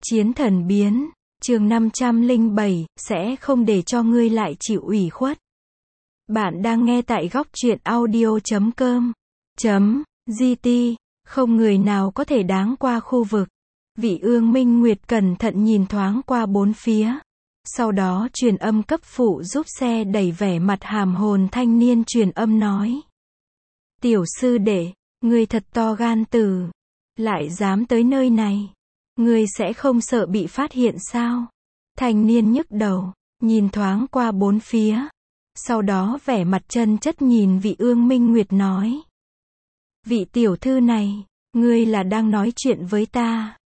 Chiến thần biến, chương 507, sẽ không để cho ngươi lại chịu ủy khuất. Bạn đang nghe tại góc truyện audio.com.gt, không người nào có thể đáng qua khu vực. Vị Ương Minh Nguyệt cẩn thận nhìn thoáng qua bốn phía. Sau đó truyền âm cấp phụ giúp xe đẩy, vẻ mặt hàm hồn thanh niên truyền âm nói. Tiểu sư đệ, ngươi thật to gan tử. Lại dám tới nơi này. Ngươi sẽ không sợ bị phát hiện sao? Thanh niên nhức đầu, nhìn thoáng qua bốn phía. Sau đó vẻ mặt chân chất nhìn vị Ương Minh Nguyệt nói. Vị tiểu thư này, ngươi là đang nói chuyện với ta.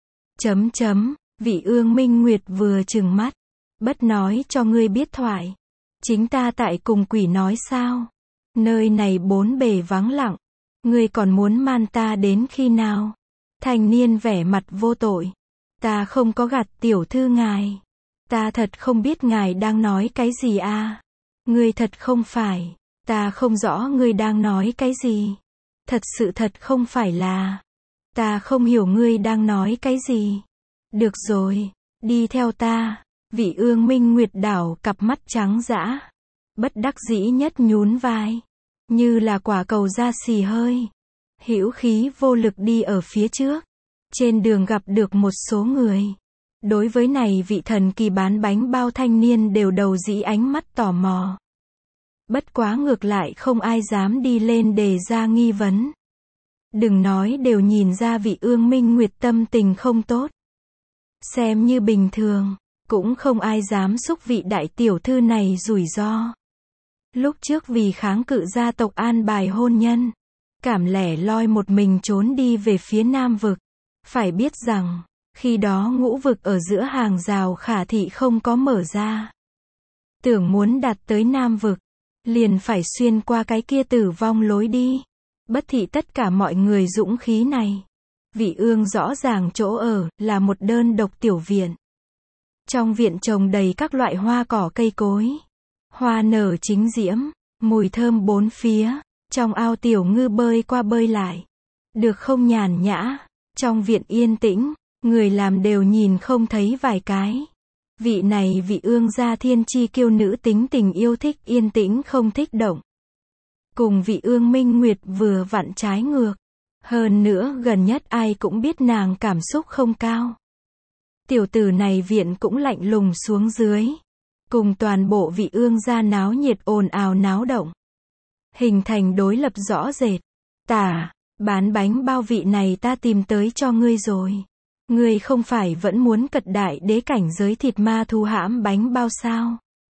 Vị Ương Minh Nguyệt vừa trừng mắt. Bất nói cho ngươi biết thoại. Chính ta tại cùng quỷ nói sao? Nơi này bốn bề vắng lặng. Ngươi còn muốn man ta đến khi nào? Thanh niên vẻ mặt vô tội. Ta không có gạt tiểu thư ngài. Ta thật không biết ngài đang nói cái gì à. Ngươi thật không phải. Ta không rõ ngươi đang nói cái gì. Thật sự thật không phải là. Ta không hiểu ngươi đang nói cái gì. Được rồi, đi theo ta. Vị Ương Minh Nguyệt đảo cặp mắt trắng dã. Bất đắc dĩ nhất nhún vai. Như là quả cầu ra xì hơi. Hữu khí vô lực đi ở phía trước. Trên đường gặp được một số người. Đối với này vị thần kỳ bán bánh bao thanh niên đều đầu dĩ ánh mắt tò mò. Bất quá ngược lại không ai dám đi lên đề ra nghi vấn. Đừng nói đều nhìn ra vị Ương Minh Nguyệt tâm tình không tốt. Xem như bình thường, cũng không ai dám xúc vị đại tiểu thư này rủi ro. Lúc trước vì kháng cự gia tộc an bài hôn nhân, cảm lẻ loi một mình trốn đi về phía Nam vực. Phải biết rằng, khi đó ngũ vực ở giữa hàng rào khả thị không có mở ra. Tưởng muốn đạt tới Nam vực, liền phải xuyên qua cái kia tử vong lối đi. Bất thị tất cả mọi người dũng khí này. Vị Ương rõ ràng chỗ ở, là một đơn độc tiểu viện. Trong viện trồng đầy các loại hoa cỏ cây cối. Hoa nở chính diễm, mùi thơm bốn phía. Trong ao tiểu ngư bơi qua bơi lại. Được không nhàn nhã. Trong viện yên tĩnh, người làm đều nhìn không thấy vài cái. Vị này vị Ương gia thiên chi kiêu nữ tính tình yêu thích yên tĩnh không thích động. Cùng vị Ương Minh Nguyệt vừa vặn trái ngược. Hơn nữa gần nhất ai cũng biết nàng cảm xúc không cao. Tiểu tử này viện cũng lạnh lùng xuống dưới. Cùng toàn bộ vị Ương gia náo nhiệt ồn ào náo động. Hình thành đối lập rõ rệt. Bán bánh bao vị này ta tìm tới cho ngươi rồi. Ngươi không phải vẫn muốn cật đại đế cảnh giới thịt ma thu hãm bánh bao sao?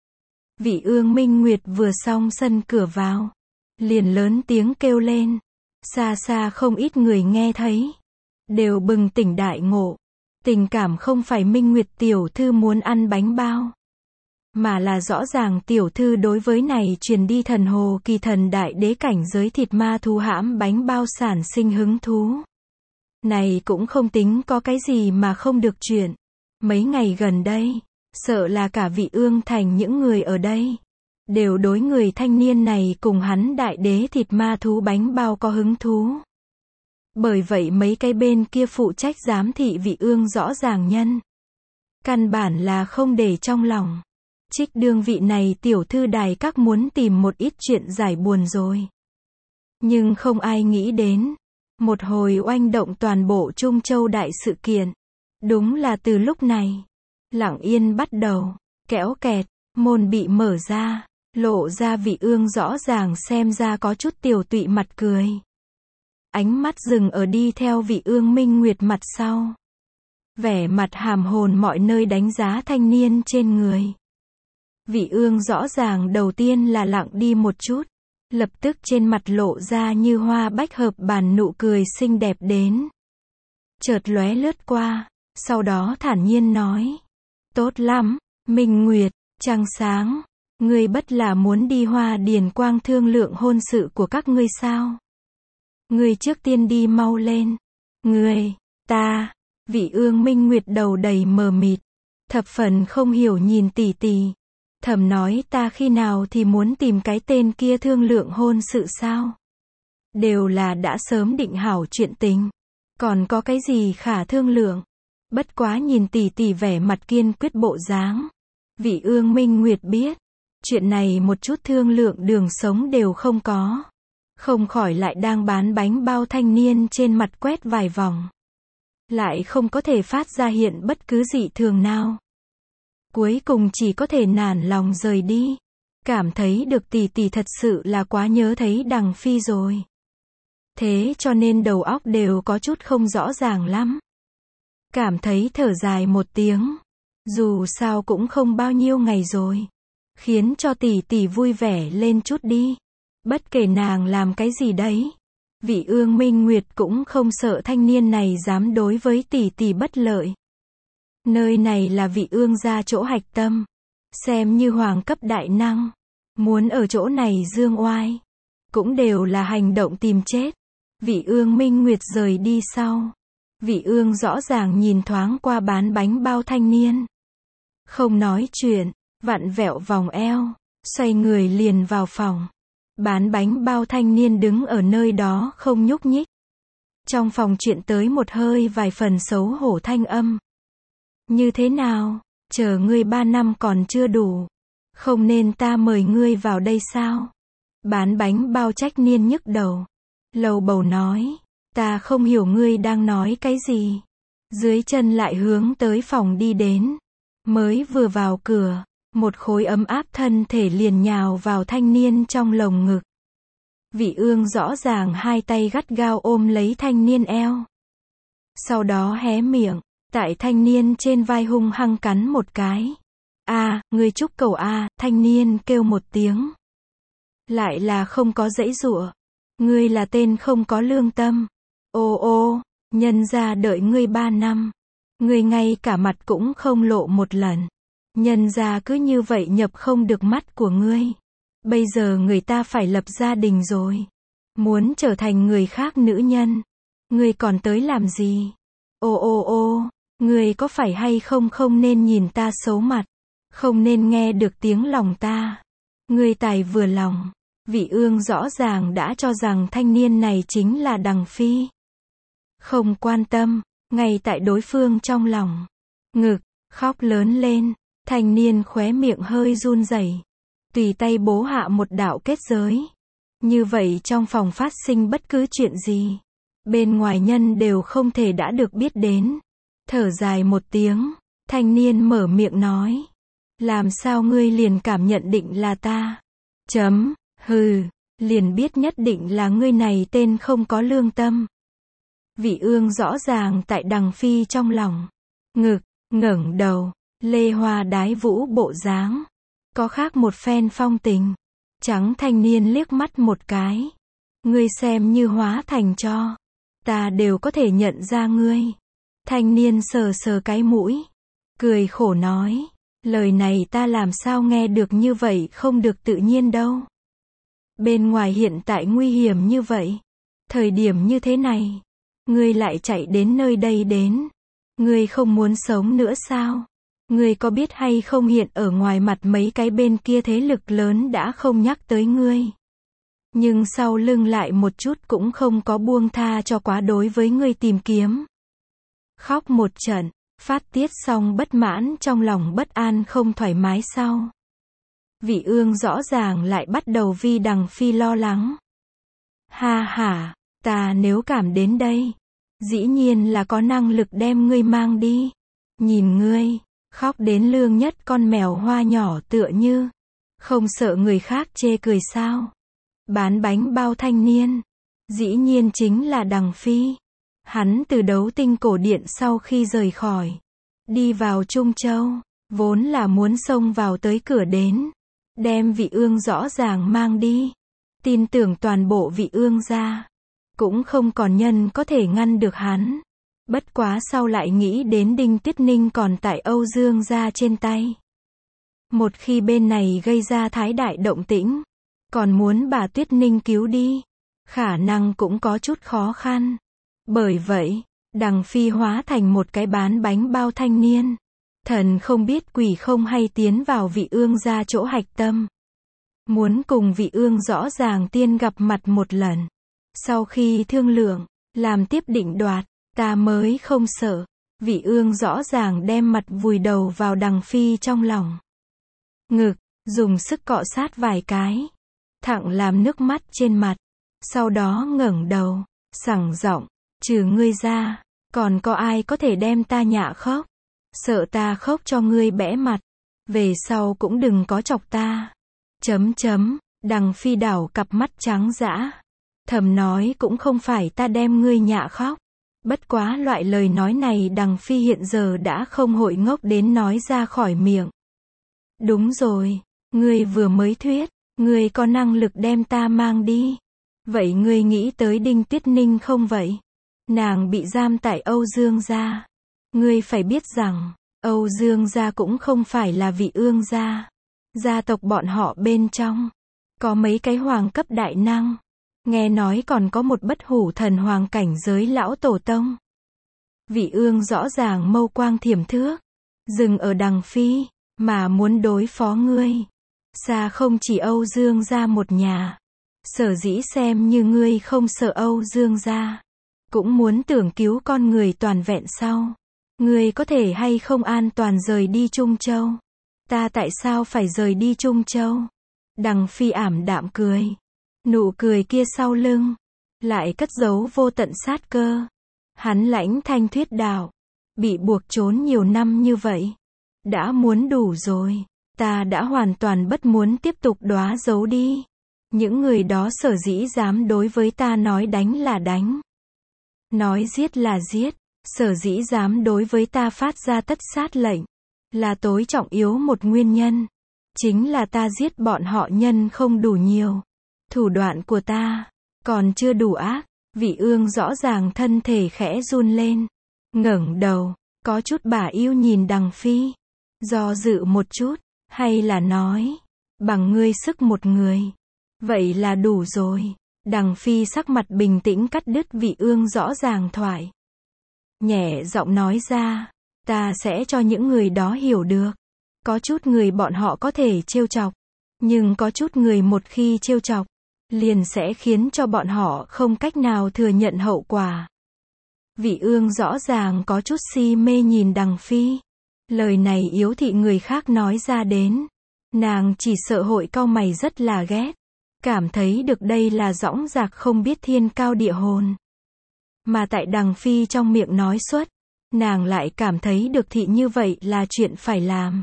Vị Ương Minh Nguyệt vừa xong sân cửa vào. Liền lớn tiếng kêu lên. Xa xa không ít người nghe thấy. Đều bừng tỉnh đại ngộ. Tình cảm không phải Minh Nguyệt tiểu thư muốn ăn bánh bao. Mà là rõ ràng tiểu thư đối với này truyền đi thần hồ kỳ thần đại đế cảnh giới thịt ma thu hãm bánh bao sản sinh hứng thú. Này cũng không tính có cái gì mà không được chuyện. Mấy ngày gần đây, sợ là cả vị Ương thành những người ở đây. Đều đối người thanh niên này cùng hắn đại đế thịt ma thú bánh bao có hứng thú. Bởi vậy mấy cái bên kia phụ trách giám thị vị Ương rõ ràng nhân. Căn bản là không để trong lòng. Trích đương vị này tiểu thư đài các muốn tìm một ít chuyện giải buồn rồi. Nhưng không ai nghĩ đến. Một hồi oanh động toàn bộ Trung Châu đại sự kiện. Đúng là từ lúc này. Lặng yên bắt đầu. Kéo kẹt. Môn bị mở ra. Lộ ra vị Ương rõ ràng xem ra có chút tiểu tụy mặt cười. Ánh mắt dừng ở đi theo vị Ương Minh Nguyệt mặt sau. Vẻ mặt hàm hồn mọi nơi đánh giá thanh niên trên người. Vị Ương rõ ràng đầu tiên là lặng đi một chút. Lập tức trên mặt lộ ra như hoa bách hợp bàn nụ cười xinh đẹp đến. Chợt lóe lướt qua. Sau đó thản nhiên nói. Tốt lắm, Minh Nguyệt, trăng sáng. Ngươi bất là muốn đi Hoa Điền Quang thương lượng hôn sự của các ngươi sao? Ngươi trước tiên đi mau lên. Ta, vị Ương Minh Nguyệt đầu đầy mờ mịt. Thập phần không hiểu nhìn tỷ tỷ. Thầm nói ta khi nào thì muốn tìm cái tên kia thương lượng hôn sự sao? Đều là đã sớm định hảo chuyện tình. Còn có cái gì khả thương lượng? Bất quá nhìn tỷ tỷ vẻ mặt kiên quyết bộ dáng. Vị Ương Minh Nguyệt biết, chuyện này một chút thương lượng đường sống đều không có. Không khỏi lại đang bán bánh bao thanh niên trên mặt quét vài vòng. Lại không có thể phát ra hiện bất cứ dị thường nào. Cuối cùng chỉ có thể nản lòng rời đi. Cảm thấy được tỷ tỷ thật sự là quá nhớ thấy Đằng Phi rồi. Thế cho nên đầu óc đều có chút không rõ ràng lắm. Cảm thấy thở dài một tiếng. Dù sao cũng không bao nhiêu ngày rồi. Khiến cho tỷ tỷ vui vẻ lên chút đi. Bất kể nàng làm cái gì đấy. Vị Ương Minh Nguyệt cũng không sợ thanh niên này dám đối với tỷ tỷ bất lợi. Nơi này là vị Ương gia chỗ hạch tâm. Xem như hoàng cấp đại năng. Muốn ở chỗ này dương oai. Cũng đều là hành động tìm chết. Vị Ương Minh Nguyệt rời đi sau. Vị Ương rõ ràng nhìn thoáng qua bán bánh bao thanh niên. Không nói chuyện, vặn vẹo vòng eo, xoay người liền vào phòng. Bán bánh bao thanh niên đứng ở nơi đó không nhúc nhích. Trong phòng chuyện tới một hơi vài phần xấu hổ thanh âm. Như thế nào, chờ ngươi 3 năm còn chưa đủ. Không nên ta mời ngươi vào đây sao? Bán bánh bao trách niên nhức đầu. Lầu bầu nói, ta không hiểu ngươi đang nói cái gì. Dưới chân lại hướng tới phòng đi đến. Mới vừa vào cửa, một khối ấm áp thân thể liền nhào vào thanh niên trong lồng ngực. Vị Ương rõ ràng hai tay gắt gao ôm lấy thanh niên eo. Sau đó hé miệng, tại thanh niên trên vai hung hăng cắn một cái. Ngươi trúc cầu thanh niên kêu một tiếng. Lại là không có giãy giụa. Ngươi là tên không có lương tâm. Ô, nhân ra đợi ngươi 3 năm. Ngươi ngay cả mặt cũng không lộ một lần. Nhân ra cứ như vậy nhập không được mắt của ngươi. Bây giờ người ta phải lập gia đình rồi. Muốn trở thành người khác nữ nhân. Ngươi còn tới làm gì? Ô, ngươi có phải hay không nên nhìn ta xấu mặt. Không nên nghe được tiếng lòng ta. Ngươi tài vừa lòng. Vị Ương rõ ràng đã cho rằng thanh niên này chính là Đằng Phi. Không quan tâm, ngay tại đối phương trong lòng. Ngực, khóc lớn lên, thanh niên khóe miệng hơi run rẩy. Tùy tay bố hạ một đạo kết giới. Như vậy trong phòng phát sinh bất cứ chuyện gì. Bên ngoài nhân đều không thể đã được biết đến. Thở dài một tiếng, thanh niên mở miệng nói. Làm sao ngươi liền cảm nhận định là ta? Hừ, liền biết nhất định là ngươi này tên không có lương tâm. Vị Ương rõ ràng tại Đằng Phi trong lòng. Ngực, ngẩng đầu, lê hoa đái vũ bộ dáng. Có khác một phen phong tình. Trắng thanh niên liếc mắt một cái. Ngươi xem như hóa thành cho. Ta đều có thể nhận ra ngươi. Thanh niên sờ sờ cái mũi. Cười khổ nói. Lời này ta làm sao nghe được như vậy không được tự nhiên đâu. Bên ngoài hiện tại nguy hiểm như vậy. Thời điểm như thế này. Ngươi lại chạy đến nơi đây đến. Ngươi không muốn sống nữa sao? Ngươi có biết hay không hiện ở ngoài mặt mấy cái bên kia thế lực lớn đã không nhắc tới ngươi. Nhưng sau lưng lại một chút cũng không có buông tha cho quá đối với ngươi tìm kiếm. Khóc một trận, phát tiết xong bất mãn trong lòng bất an không thoải mái sau. Vị Ương rõ ràng lại bắt đầu vì Đằng Phi lo lắng. Ta nếu cảm đến đây, dĩ nhiên là có năng lực đem ngươi mang đi. Nhìn ngươi, khóc đến lương nhất con mèo hoa nhỏ tựa như. Không sợ người khác chê cười sao? Bán bánh bao thanh niên. Dĩ nhiên chính là Đằng Phi. Hắn từ Đấu Tinh cổ điện sau khi rời khỏi. Đi vào Trung Châu. Vốn là muốn xông vào tới cửa đến. Đem Vị Ương rõ ràng mang đi. Tin tưởng toàn bộ Vị Ương gia. Cũng không còn nhân có thể ngăn được hắn. Bất quá sau lại nghĩ đến Đinh Tuyết Ninh còn tại Âu Dương gia trên tay. Một khi bên này gây ra thái đại động tĩnh. Còn muốn bà Tuyết Ninh cứu đi. Khả năng cũng có chút khó khăn. Bởi vậy, Đằng Phi hóa thành một cái bán bánh bao thanh niên. Thần không biết quỷ không hay tiến vào Vị Ương gia chỗ hạch tâm. Muốn cùng Vị Ương rõ ràng tiên gặp mặt một lần. Sau khi thương lượng, làm tiếp định đoạt, ta mới không sợ. Vị Ương rõ ràng đem mặt vùi đầu vào Đằng Phi trong lòng ngực, dùng sức cọ sát vài cái, thẳng làm nước mắt trên mặt. Sau đó ngẩng đầu, sẳng giọng, trừ ngươi ra, còn có ai có thể đem ta nhạ khóc? Sợ ta khóc cho ngươi bẽ mặt, về sau cũng đừng có chọc ta. Đằng Phi đảo cặp mắt trắng dã, thầm nói cũng không phải ta đem ngươi nhạ khóc. Bất quá loại lời nói này Đằng Phi hiện giờ đã không hội ngốc đến nói ra khỏi miệng. Đúng rồi, ngươi vừa mới thuyết, ngươi có năng lực đem ta mang đi. Vậy ngươi nghĩ tới Đinh Tuyết Ninh không vậy? Nàng bị giam tại Âu Dương gia. Ngươi phải biết rằng, Âu Dương gia cũng không phải là Vị Ương gia. Gia tộc bọn họ bên trong, có mấy cái hoàng cấp đại năng. Nghe nói còn có một bất hủ thần hoàng cảnh giới lão tổ tông. Vị Ương rõ ràng mâu quang thiểm thước, dừng ở Đằng Phi, mà muốn đối phó ngươi. Xa không chỉ Âu Dương gia một nhà. Sở dĩ xem như ngươi không sợ Âu Dương gia, cũng muốn tưởng cứu con người toàn vẹn sau. Ngươi có thể hay không an toàn rời đi Trung Châu? Ta tại sao phải rời đi Trung Châu? Đằng Phi ảm đạm cười. Nụ cười kia sau lưng, lại cất giấu vô tận sát cơ. Hắn lãnh thanh thuyết đạo, bị buộc trốn nhiều năm như vậy, đã muốn đủ rồi. Ta đã hoàn toàn bất muốn tiếp tục đóa giấu đi. Những người đó sở dĩ dám đối với ta nói đánh là đánh, nói giết là giết, sở dĩ dám đối với ta phát ra tất sát lệnh, là tối trọng yếu một nguyên nhân. Chính là ta giết bọn họ nhân không đủ nhiều. Thủ đoạn của ta còn chưa đủ ác. Vị Ương rõ ràng thân thể khẽ run lên, ngẩng đầu, có chút bả yêu nhìn Đằng Phi, do dự một chút, hay là nói, bằng ngươi sức một người, vậy là đủ rồi. Đằng Phi sắc mặt bình tĩnh cắt đứt Vị Ương rõ ràng thoại, nhẹ giọng nói ra, ta sẽ cho những người đó hiểu được. Có chút người bọn họ có thể trêu chọc, nhưng có chút người một khi trêu chọc, liền sẽ khiến cho bọn họ không cách nào thừa nhận hậu quả. Vị Ương rõ ràng có chút si mê nhìn Đằng Phi. Lời này yếu thị người khác nói ra đến, nàng chỉ sợ hội cau mày rất là ghét, cảm thấy được đây là dõng dạc không biết thiên cao địa hồn. Mà tại Đằng Phi trong miệng nói xuất, nàng lại cảm thấy được thị như vậy là chuyện phải làm.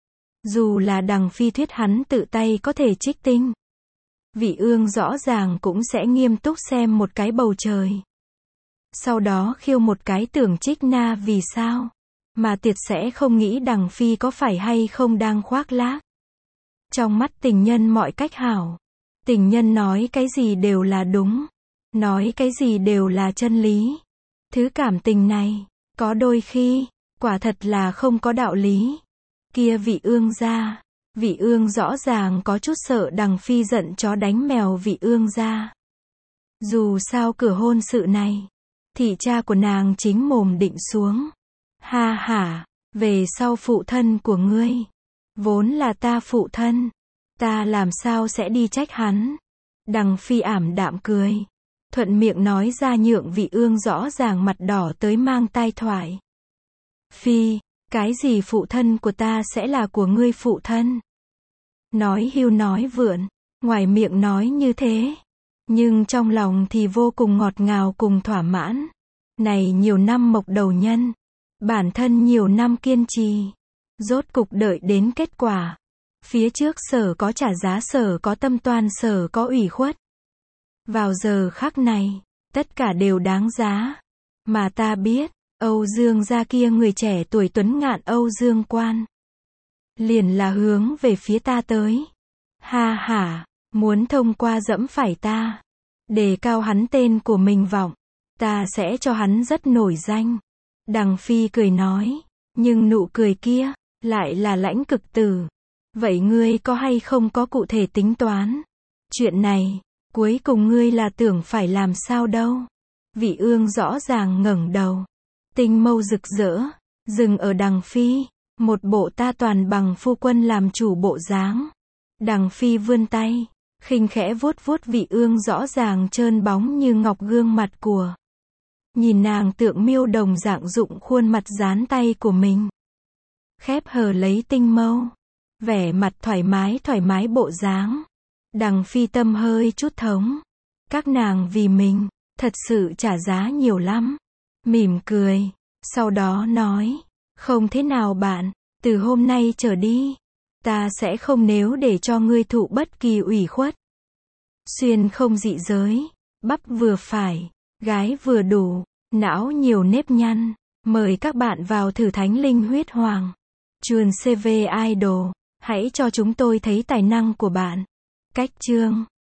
Dù là Đằng Phi thuyết hắn tự tay có thể trích tinh, Vị Ương rõ ràng cũng sẽ nghiêm túc xem một cái bầu trời. Sau đó khiêu một cái tưởng trích na vì sao, mà tiệt sẽ không nghĩ Đằng Phi có phải hay không đang khoác lác. Trong mắt tình nhân mọi cách hảo, tình nhân nói cái gì đều là đúng, nói cái gì đều là chân lý. Thứ cảm tình này, có đôi khi, quả thật là không có đạo lý. Kia Vị Ương gia, Vị Ương rõ ràng có chút sợ Đằng Phi giận chó đánh mèo Vị Ương gia. Dù sao cửa hôn sự này, thị cha của nàng chính mồm định xuống. Ha ha, về sau phụ thân của ngươi, vốn là ta phụ thân, ta làm sao sẽ đi trách hắn. Đằng Phi ảm đạm cười, thuận miệng nói ra nhượng Vị Ương rõ ràng mặt đỏ tới mang tai thoại. Phi, cái gì phụ thân của ta sẽ là của ngươi phụ thân? Nói hưu nói vượn, ngoài miệng nói như thế, nhưng trong lòng thì vô cùng ngọt ngào cùng thỏa mãn. Này nhiều năm mộc đầu nhân, bản thân nhiều năm kiên trì, rốt cục đợi đến kết quả. Phía trước sở có trả giá, sở có tâm toan, sở có ủy khuất. Vào giờ khắc này, tất cả đều đáng giá. Mà ta biết, Âu Dương gia kia người trẻ tuổi tuấn ngạn Âu Dương quan, liền là hướng về phía ta tới. Ha ha, muốn thông qua dẫm phải ta, đề cao hắn tên của mình vọng, ta sẽ cho hắn rất nổi danh. Đằng Phi cười nói, nhưng nụ cười kia, lại là lãnh cực tử. Vậy ngươi có hay không có cụ thể tính toán? Chuyện này, cuối cùng ngươi là tưởng phải làm sao đâu? Vị Ương rõ ràng ngẩng đầu, tinh mâu rực rỡ, dừng ở Đằng Phi, một bộ ta toàn bằng phu quân làm chủ bộ dáng. Đằng Phi vươn tay, khinh khẽ vuốt vuốt Vị Ương rõ ràng trơn bóng như ngọc gương mặt của. nhìn nàng tượng miêu đồng dạng dụng khuôn mặt dán tay của mình. Khép hờ lấy tinh mâu. Vẻ mặt thoải mái bộ dáng. Đằng Phi Tâm hơi chút thống. Các nàng vì mình, thật sự trả giá nhiều lắm. Mỉm cười. Sau đó nói. Không thế nào bạn, từ hôm nay trở đi, ta sẽ không nếu để cho ngươi thụ bất kỳ ủy khuất. Xuyên không dị giới, bắp vừa phải, gái vừa đủ, não nhiều nếp nhăn. Mời các bạn vào thử Thánh Linh Huyết Hoàng. Chuồn CV Idol. Hãy cho chúng tôi thấy tài năng của bạn. Cách chương